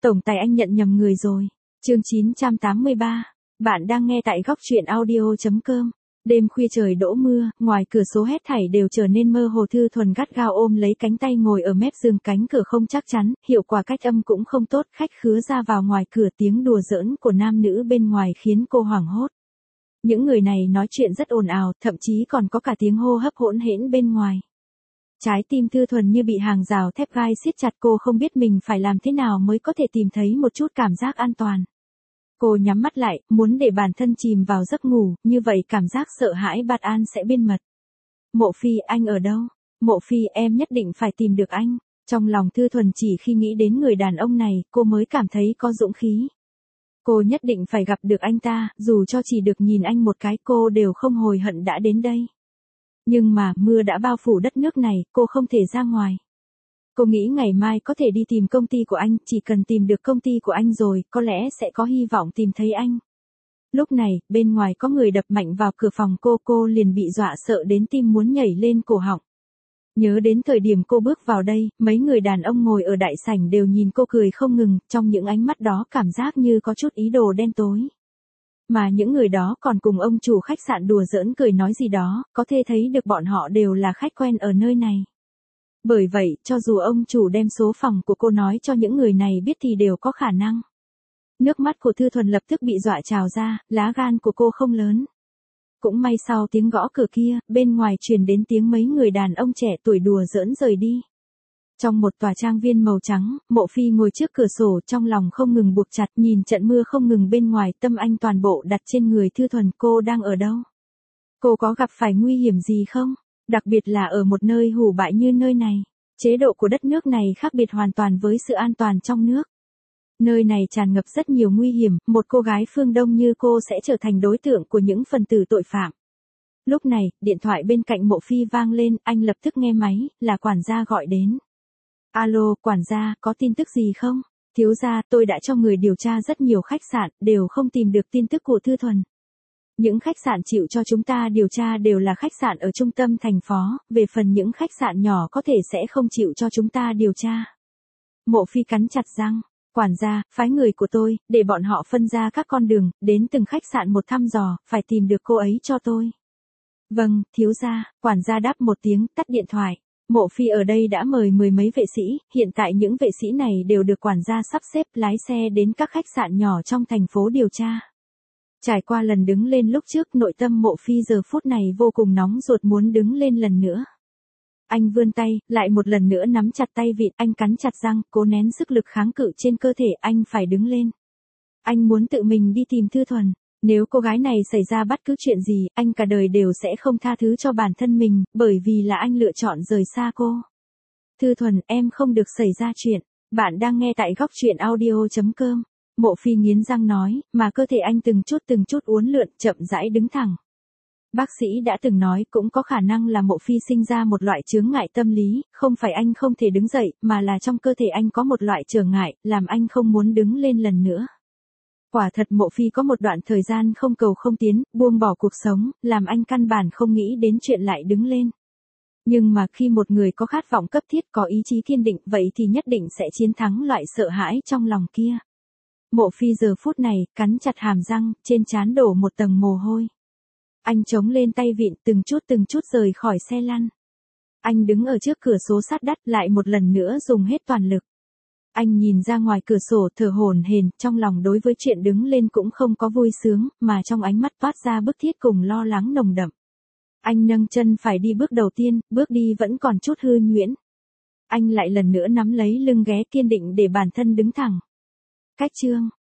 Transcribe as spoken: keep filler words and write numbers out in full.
Tổng tài anh nhận nhầm người rồi. Chương chín trăm tám mươi ba. Bạn đang nghe tại góc truyện audio chấm com. Đêm khuya trời đổ mưa, ngoài cửa sổ hết thảy đều trở nên mơ hồ. Thư Thuần gắt gao ôm lấy cánh tay ngồi ở mép giường, cánh cửa không chắc chắn, hiệu quả cách âm cũng không tốt, khách khứa ra vào ngoài cửa, tiếng đùa giỡn của nam nữ bên ngoài khiến cô hoảng hốt. Những người này nói chuyện rất ồn ào, thậm chí còn có cả tiếng hô hấp hỗn hển bên ngoài. Trái tim Thư Thuần như bị hàng rào thép gai siết chặt, cô không biết mình phải làm thế nào mới có thể tìm thấy một chút cảm giác an toàn. Cô nhắm mắt lại, muốn để bản thân chìm vào giấc ngủ, như vậy cảm giác sợ hãi bất an sẽ biên mật. Mộ Phi, anh ở đâu? Mộ Phi, em nhất định phải tìm được anh. Trong lòng Thư Thuần chỉ khi nghĩ đến người đàn ông này, cô mới cảm thấy có dũng khí. Cô nhất định phải gặp được anh ta, dù cho chỉ được nhìn anh một cái cô đều không hối hận đã đến đây. Nhưng mà, mưa đã bao phủ đất nước này, cô không thể ra ngoài. Cô nghĩ ngày mai có thể đi tìm công ty của anh, chỉ cần tìm được công ty của anh rồi, có lẽ sẽ có hy vọng tìm thấy anh. Lúc này, bên ngoài có người đập mạnh vào cửa phòng cô, cô liền bị dọa sợ đến tim muốn nhảy lên cổ họng. Nhớ đến thời điểm cô bước vào đây, mấy người đàn ông ngồi ở đại sảnh đều nhìn cô cười không ngừng, trong những ánh mắt đó cảm giác như có chút ý đồ đen tối. Mà những người đó còn cùng ông chủ khách sạn đùa giỡn cười nói gì đó, có thể thấy được bọn họ đều là khách quen ở nơi này. Bởi vậy, cho dù ông chủ đem số phòng của cô nói cho những người này biết thì đều có khả năng. Nước mắt của Thư Thuần lập tức bị dọa trào ra, lá gan của cô không lớn. Cũng may sau tiếng gõ cửa kia, bên ngoài truyền đến tiếng mấy người đàn ông trẻ tuổi đùa giỡn rời đi. Trong một tòa trang viên màu trắng, Mộ Phi ngồi trước cửa sổ, trong lòng không ngừng buộc chặt, nhìn trận mưa không ngừng bên ngoài, tâm anh toàn bộ đặt trên người Thư Thuần. Cô đang ở đâu? Cô có gặp phải nguy hiểm gì không? Đặc biệt là ở một nơi hủ bại như nơi này. Chế độ của đất nước này khác biệt hoàn toàn với sự an toàn trong nước. Nơi này tràn ngập rất nhiều nguy hiểm, một cô gái phương Đông như cô sẽ trở thành đối tượng của những phần tử tội phạm. Lúc này, điện thoại bên cạnh Mộ Phi vang lên, anh lập tức nghe máy, là quản gia gọi đến. Alo, quản gia, có tin tức gì không? Thiếu gia, tôi đã cho người điều tra rất nhiều khách sạn, đều không tìm được tin tức của Thư Thuần. Những khách sạn chịu cho chúng ta điều tra đều là khách sạn ở trung tâm thành phố, về phần những khách sạn nhỏ có thể sẽ không chịu cho chúng ta điều tra. Mộ Phi cắn chặt răng, quản gia, phái người của tôi, để bọn họ phân ra các con đường, đến từng khách sạn một thăm dò, phải tìm được cô ấy cho tôi. Vâng, thiếu gia, quản gia đáp một tiếng, tắt điện thoại. Mộ Phi ở đây đã mời mười mấy vệ sĩ, hiện tại những vệ sĩ này đều được quản gia sắp xếp lái xe đến các khách sạn nhỏ trong thành phố điều tra. Trải qua lần đứng lên lúc trước, nội tâm Mộ Phi giờ phút này vô cùng nóng ruột muốn đứng lên lần nữa. Anh vươn tay, lại một lần nữa nắm chặt tay vịn, anh cắn chặt răng, cố nén sức lực kháng cự trên cơ thể, anh phải đứng lên. Anh muốn tự mình đi tìm Thư Thuần. Nếu cô gái này xảy ra bất cứ chuyện gì, anh cả đời đều sẽ không tha thứ cho bản thân mình, bởi vì là anh lựa chọn rời xa cô. Thư Thuần, em không được xảy ra chuyện. Bạn đang nghe tại góc truyện audio chấm com. Mộ Phi nghiến răng nói, mà cơ thể anh từng chút từng chút uốn lượn, chậm rãi đứng thẳng. Bác sĩ đã từng nói cũng có khả năng là Mộ Phi sinh ra một loại chướng ngại tâm lý, không phải anh không thể đứng dậy, mà là trong cơ thể anh có một loại trở ngại, làm anh không muốn đứng lên lần nữa. Quả thật Mộ Phi có một đoạn thời gian không cầu không tiến, buông bỏ cuộc sống, làm anh căn bản không nghĩ đến chuyện lại đứng lên. Nhưng mà khi một người có khát vọng cấp thiết, có ý chí kiên định, vậy thì nhất định sẽ chiến thắng loại sợ hãi trong lòng kia. Mộ Phi giờ phút này, cắn chặt hàm răng, trên trán đổ một tầng mồ hôi. Anh chống lên tay vịn, từng chút từng chút rời khỏi xe lăn. Anh đứng ở trước cửa sổ sát đất, lại một lần nữa dùng hết toàn lực. Anh nhìn ra ngoài cửa sổ, thở hổn hển, trong lòng đối với chuyện đứng lên cũng không có vui sướng, mà trong ánh mắt toát ra bức thiết cùng lo lắng nồng đậm. Anh nâng chân phải đi bước đầu tiên, bước đi vẫn còn chút hư nhuyễn. Anh lại lần nữa nắm lấy lưng ghế kiên định để bản thân đứng thẳng. Cách chương